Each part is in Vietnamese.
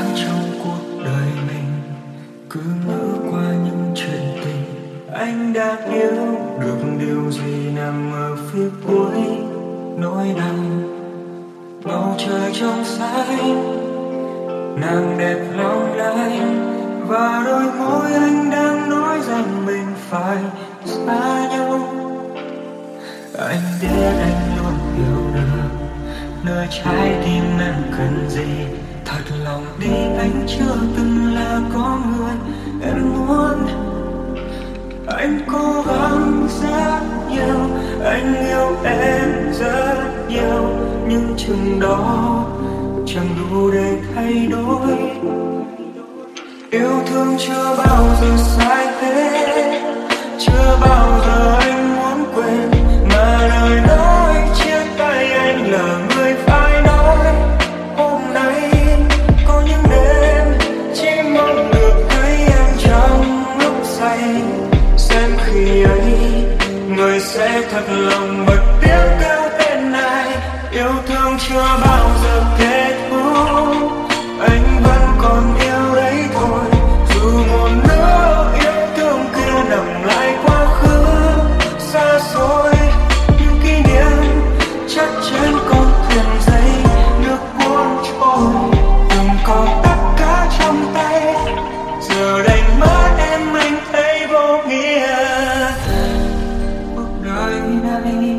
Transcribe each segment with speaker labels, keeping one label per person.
Speaker 1: trong cuộc đời mình, cứ ngỡ qua những chuyện tình. Anh đã hiểu được điều gì nằm ở phía cuối nỗi đau. Bầu trời trong xanh, nàng đẹp long lanh, và đôi môi anh đang nói rằng mình phải xa nhau. Anh biết anh luôn hiểu được nơi trái tim em cần gì. Thật lòng đi, anh chưa từng là con người em muốn. Anh cố gắng rất nhiều, anh yêu em rất nhiều, nhưng chừng đó chẳng đủ để thay đổi. Yêu thương chưa bao giờ sai hết, chưa bao giờ anh muốn quên, mà lời nói chia tay anh là người phải nói. Hôm nay có những đêm chỉ mong được thấy em trong lúc say, xem khi ấy người sẽ thật lòng bật tiếng kêu tên này. Yêu thương chưa bao giờ kết thúc, anh vẫn còn yêu đấy thôi. Dù một nữa yêu thương kia nằm lại quá khứ xa xôi, những kỷ niệm chất trên con thuyền giấy nước cuốn trôi. Từng có tất cả trong tay, giờ đành mất em anh thấy vô nghĩa cuộc đời này.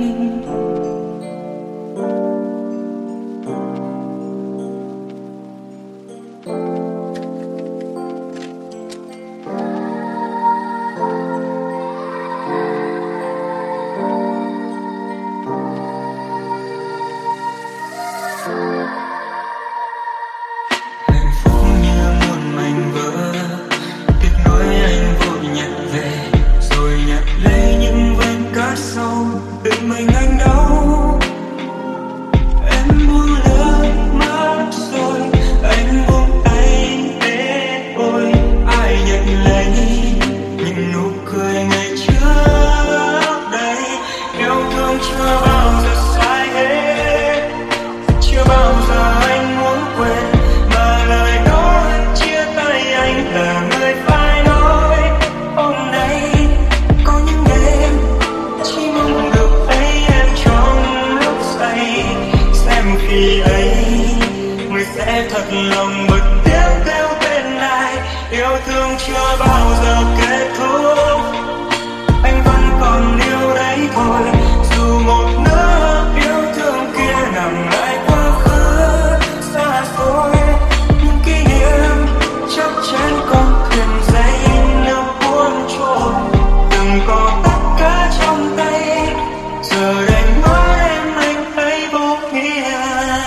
Speaker 1: Hạnh phúc như muôn mảnh vỡ, tiếc nuối anh vội nhặt về, rồi nhặt lấy những vết cát sâu tự mình anh đau. Em buông lời mất rồi, anh buông tay để ôi ai nhận lấy những nụ cười ngày trước đây. Yêu thương chưa bao giờ sai hết, chưa bao giờ anh muốn quên, mà lời nói chia tay anh là người phải nói. Hôm nay có những đêm chỉ mong được thấy em trong lúc say, xem khi ấy người sẽ thật lòng bật tiếng kêu tên này. Yêu thương chưa bao giờ kết thúc, anh vẫn còn yêu đấy thôi. Dù một nửa yêu thương kia nằm lại quá khứ xa xôi, những kỷ niệm chắc trên con thuyền giấy nước cuốn trôi. Từng có tất cả trong tay, giờ đành mất em anh thấy vô nghĩa.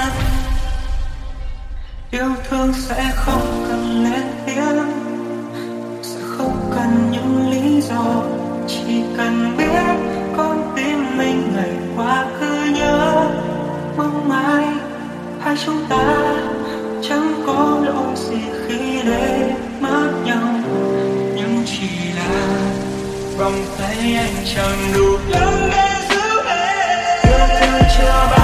Speaker 1: Yêu thương sẽ không cần lên tiếng, sẽ không cần những lý do, chỉ cần biết con tim mình ngày qua cứ nhớ. Mong mai hai chúng ta chẳng có lỗi gì khi để mất nhau, nhưng chỉ là vòng tay anh chẳng đủ lớn để giữ em. Yêu thương chưa bao